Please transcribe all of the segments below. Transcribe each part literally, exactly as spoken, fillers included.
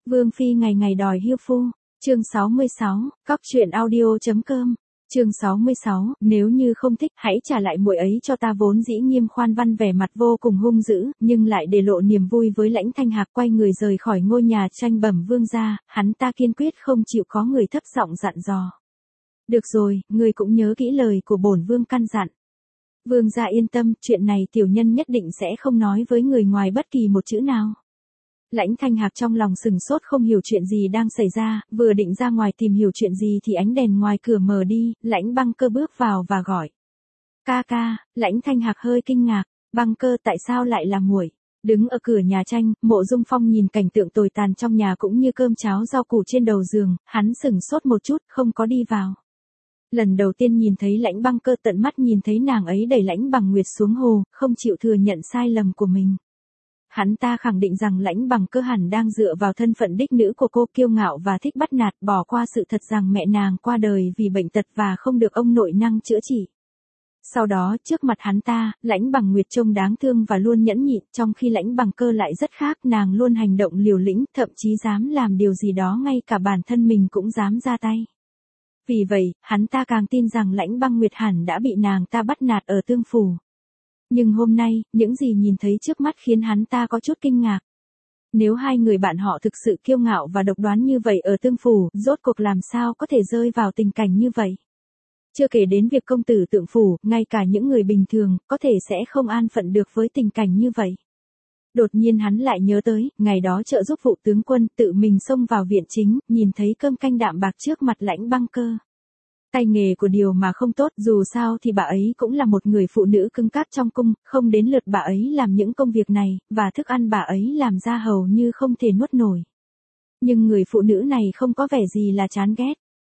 Vương phi ngày ngày đòi hiêu phu. Chương sáu mươi sáu, cóc truyện audio.com. Chương sáu mươi sáu, nếu như không thích, hãy trả lại muội ấy cho ta. Vốn dĩ Nghiêm Khoan Văn vẻ mặt vô cùng hung dữ, nhưng lại để lộ niềm vui với Lãnh Thanh Hạc, quay người rời khỏi ngôi nhà tranh bẩm vương gia. Hắn ta kiên quyết không chịu có người thấp giọng dặn dò. Được rồi, ngươi cũng nhớ kỹ lời của bổn vương căn dặn. Vương gia yên tâm, chuyện này tiểu nhân nhất định sẽ không nói với người ngoài bất kỳ một chữ nào. Lãnh Thanh Hạc trong lòng sừng sốt không hiểu chuyện gì đang xảy ra, vừa định ra ngoài tìm hiểu chuyện gì thì ánh đèn ngoài cửa mờ đi, Lãnh Băng Cơ bước vào và gọi. Ca ca. Lãnh Thanh Hạc hơi kinh ngạc, Băng Cơ tại sao lại là muội? Đứng ở cửa nhà tranh, Mộ Dung Phong nhìn cảnh tượng tồi tàn trong nhà cũng như cơm cháo rau củ trên đầu giường, hắn sừng sốt một chút, không có đi vào. Lần đầu tiên nhìn thấy Lãnh Băng Cơ tận mắt nhìn thấy nàng ấy đẩy Lãnh Bằng Nguyệt xuống hồ, không chịu thừa nhận sai lầm của mình. Hắn ta khẳng định rằng Lãnh Bằng Cơ hẳn đang dựa vào thân phận đích nữ của cô kiêu ngạo và thích bắt nạt, bỏ qua sự thật rằng mẹ nàng qua đời vì bệnh tật và không được ông nội năng chữa trị. Sau đó trước mặt hắn ta, Lãnh Bằng Nguyệt trông đáng thương và luôn nhẫn nhịn, trong khi Lãnh Bằng Cơ lại rất khác, nàng luôn hành động liều lĩnh, thậm chí dám làm điều gì đó ngay cả bản thân mình cũng dám ra tay. Vì vậy, hắn ta càng tin rằng Lãnh Băng Nguyệt hẳn đã bị nàng ta bắt nạt ở Tương Phủ. Nhưng hôm nay, những gì nhìn thấy trước mắt khiến hắn ta có chút kinh ngạc. Nếu hai người bạn họ thực sự kiêu ngạo và độc đoán như vậy ở Tương Phủ, rốt cuộc làm sao có thể rơi vào tình cảnh như vậy? Chưa kể đến việc công tử Tượng Phủ, ngay cả những người bình thường, có thể sẽ không an phận được với tình cảnh như vậy. Đột nhiên hắn lại nhớ tới, ngày đó trợ giúp vụ tướng quân, tự mình xông vào viện chính, nhìn thấy cơm canh đạm bạc trước mặt Lãnh Băng Cơ. Tay nghề của điều mà không tốt, dù sao thì bà ấy cũng là một người phụ nữ cứng cáp trong cung, không đến lượt bà ấy làm những công việc này, và thức ăn bà ấy làm ra hầu như không thể nuốt nổi. Nhưng người phụ nữ này không có vẻ gì là chán ghét.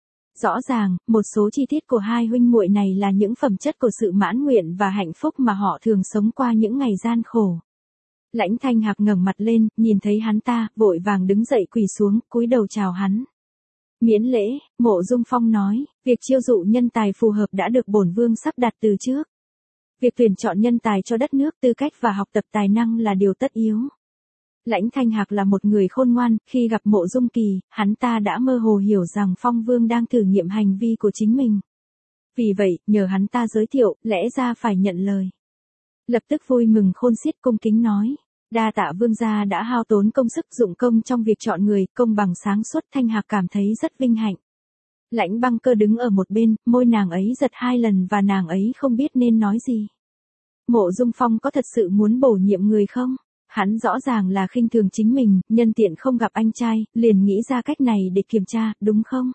Rõ ràng, một số chi tiết của hai huynh muội này là những phẩm chất của sự mãn nguyện và hạnh phúc mà họ thường sống qua những ngày gian khổ. Lãnh Thanh Hạc ngẩng mặt lên, nhìn thấy hắn ta, vội vàng đứng dậy quỳ xuống, cúi đầu chào hắn. Miễn lễ, Mộ Dung Phong nói, việc chiêu dụ nhân tài phù hợp đã được bổn vương sắp đặt từ trước. Việc tuyển chọn nhân tài cho đất nước, tư cách và học tập tài năng là điều tất yếu. Lãnh Thanh Hạc là một người khôn ngoan, khi gặp Mộ Dung Kỳ, hắn ta đã mơ hồ hiểu rằng Phong Vương đang thử nghiệm hành vi của chính mình. Vì vậy, nhờ hắn ta giới thiệu, lẽ ra phải nhận lời. Lập tức vui mừng khôn xiết cung kính nói. Đa tạ vương gia đã hao tốn công sức dụng công trong việc chọn người, công bằng sáng suốt. Thanh Hạc cảm thấy rất vinh hạnh. Lãnh Băng Cơ đứng ở một bên, môi nàng ấy giật hai lần và nàng ấy không biết nên nói gì. Mộ Dung Phong có thật sự muốn bổ nhiệm người không? Hắn rõ ràng là khinh thường chính mình, nhân tiện không gặp anh trai, liền nghĩ ra cách này để kiểm tra, đúng không?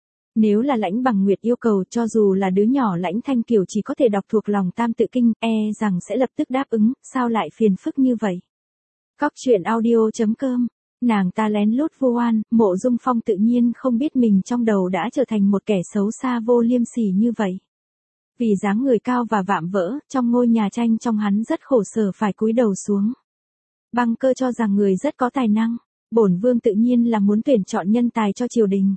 Nếu là Lãnh Bằng Nguyệt yêu cầu, cho dù là đứa nhỏ Lãnh Thanh Kiều chỉ có thể đọc thuộc lòng Tam Tự Kinh, e rằng sẽ lập tức đáp ứng, sao lại phiền phức như vậy? Cóc truyện audio.com. Nàng ta lén lút vu oan, Mộ Dung Phong tự nhiên không biết mình trong đầu đã trở thành một kẻ xấu xa vô liêm sỉ như vậy. Vì dáng người cao và vạm vỡ, trong ngôi nhà tranh trong hắn rất khổ sở phải cúi đầu xuống. Băng Cơ cho rằng người rất có tài năng, bổn vương tự nhiên là muốn tuyển chọn nhân tài cho triều đình.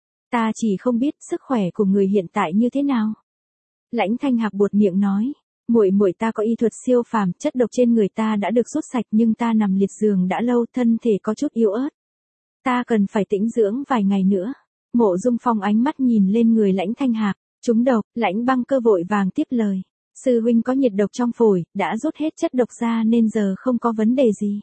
Ta chỉ không biết sức khỏe của người hiện tại như thế nào. Lãnh Thanh Hạc buột miệng nói. Muội muội ta có y thuật siêu phàm, chất độc trên người ta đã được rút sạch nhưng ta nằm liệt giường đã lâu, thân thể có chút yếu ớt. Ta cần phải tĩnh dưỡng vài ngày nữa. Mộ Dung Phong ánh mắt nhìn lên người Lãnh Thanh Hạc, trúng độc. Lãnh Băng Cơ vội vàng tiếp lời. Sư huynh có nhiệt độc trong phổi, đã rút hết chất độc ra nên giờ không có vấn đề gì.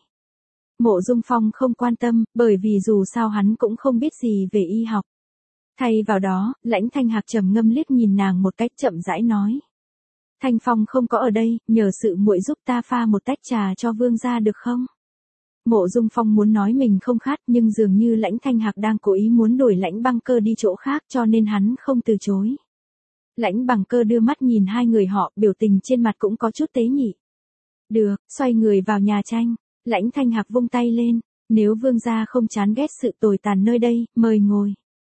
Mộ Dung Phong không quan tâm, bởi vì dù sao hắn cũng không biết gì về y học. Thay vào đó, Lãnh Thanh Hạc trầm ngâm liếc nhìn nàng một cách chậm rãi nói. Thanh Phong không có ở đây, nhờ sự muội giúp ta pha một tách trà cho vương gia được không? Mộ Dung Phong muốn nói mình không khát nhưng dường như Lãnh Thanh Hạc đang cố ý muốn đuổi Lãnh Băng Cơ đi chỗ khác cho nên hắn không từ chối. Lãnh Bằng Cơ đưa mắt nhìn hai người họ, biểu tình trên mặt cũng có chút tế nhị. Được, xoay người vào nhà tranh, Lãnh Thanh Hạc vung tay lên, nếu vương gia không chán ghét sự tồi tàn nơi đây, mời ngồi.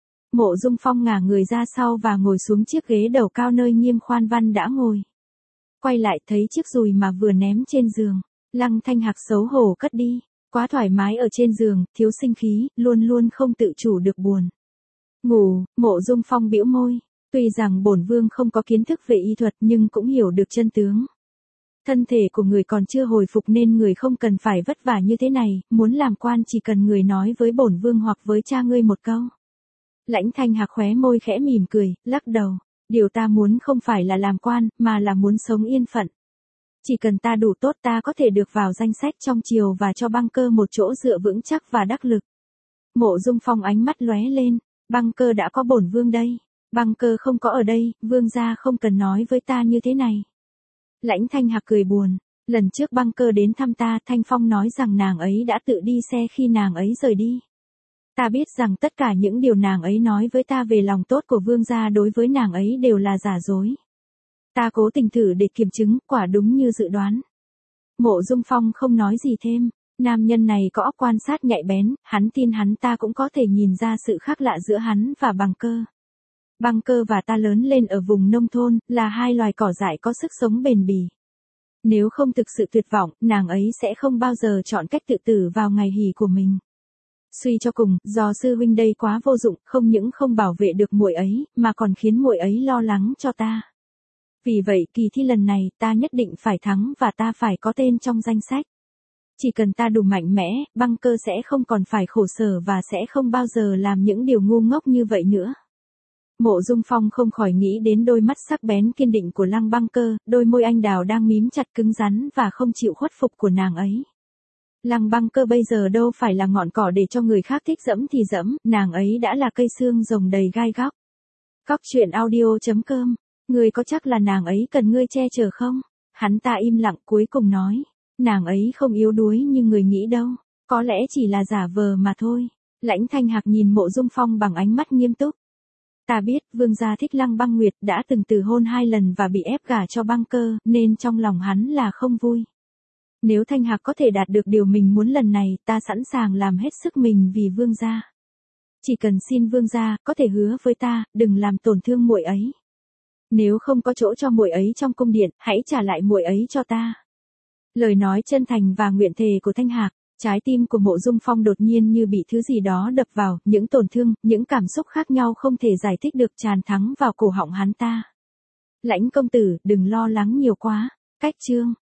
Mộ Dung Phong ngả người ra sau và ngồi xuống chiếc ghế đầu cao nơi Nghiêm Khoan Văn đã ngồi. Quay lại thấy chiếc dùi mà vừa ném trên giường, Lăng Thanh Hạc xấu hổ cất đi, quá thoải mái ở trên giường, thiếu sinh khí, luôn luôn không tự chủ được buồn. Ngủ, Mộ Dung Phong bĩu môi, tuy rằng bổn vương không có kiến thức về y thuật nhưng cũng hiểu được chân tướng. Thân thể của người còn chưa hồi phục nên người không cần phải vất vả như thế này, muốn làm quan chỉ cần người nói với bổn vương hoặc với cha ngươi một câu. Lãnh Thanh Hạc khóe môi khẽ mỉm cười, lắc đầu. Điều ta muốn không phải là làm quan, mà là muốn sống yên phận. Chỉ cần ta đủ tốt ta có thể được vào danh sách trong triều và cho Băng Cơ một chỗ dựa vững chắc và đắc lực. Mộ Dung Phong ánh mắt lóe lên, Băng Cơ đã có bổn vương đây. Băng Cơ không có ở đây, vương gia không cần nói với ta như thế này. Lãnh Thanh Hạc cười buồn, lần trước Băng Cơ đến thăm ta, Thanh Phong nói rằng nàng ấy đã tự đi xe khi nàng ấy rời đi. Ta biết rằng tất cả những điều nàng ấy nói với ta về lòng tốt của vương gia đối với nàng ấy đều là giả dối. Ta cố tình thử để kiểm chứng, quả đúng như dự đoán. Mộ Dung Phong không nói gì thêm, nam nhân này có óc quan sát nhạy bén, hắn tin hắn ta cũng có thể nhìn ra sự khác lạ giữa hắn và Băng Cơ. Băng Cơ và ta lớn lên ở vùng nông thôn, là hai loài cỏ dại có sức sống bền bỉ. Nếu không thực sự tuyệt vọng, nàng ấy sẽ không bao giờ chọn cách tự tử vào ngày hỉ của mình. Suy cho cùng, do sư huynh đây quá vô dụng, không những không bảo vệ được muội ấy, mà còn khiến muội ấy lo lắng cho ta. Vì vậy, kỳ thi lần này, ta nhất định phải thắng và ta phải có tên trong danh sách. Chỉ cần ta đủ mạnh mẽ, Băng Cơ sẽ không còn phải khổ sở và sẽ không bao giờ làm những điều ngu ngốc như vậy nữa. Mộ Dung Phong không khỏi nghĩ đến đôi mắt sắc bén kiên định của Lăng Băng Cơ, đôi môi anh đào đang mím chặt cứng rắn và không chịu khuất phục của nàng ấy. Lăng Băng Cơ bây giờ đâu phải là ngọn cỏ để cho người khác thích dẫm thì dẫm, nàng ấy đã là cây xương rồng đầy gai góc. Cóc truyện audio chấm com, ngươi có chắc là nàng ấy cần ngươi che chở không? Hắn ta im lặng cuối cùng nói, nàng ấy không yếu đuối như người nghĩ đâu, có lẽ chỉ là giả vờ mà thôi. Lãnh Thanh Hạc nhìn Mộ Dung Phong bằng ánh mắt nghiêm túc. Ta biết, vương gia thích Lăng Băng Nguyệt đã từng từ hôn hai lần và bị ép gả cho Băng Cơ, nên trong lòng hắn là không vui. Nếu Thanh Hạc có thể đạt được điều mình muốn lần này, ta sẵn sàng làm hết sức mình vì vương gia. Chỉ cần xin vương gia, có thể hứa với ta, đừng làm tổn thương muội ấy. Nếu không có chỗ cho muội ấy trong cung điện, hãy trả lại muội ấy cho ta. Lời nói chân thành và nguyện thề của Thanh Hạc, trái tim của Mộ Dung Phong đột nhiên như bị thứ gì đó đập vào, những tổn thương, những cảm xúc khác nhau không thể giải thích được tràn thắng vào cổ họng hắn ta. Lãnh công tử, đừng lo lắng nhiều quá. Cách chương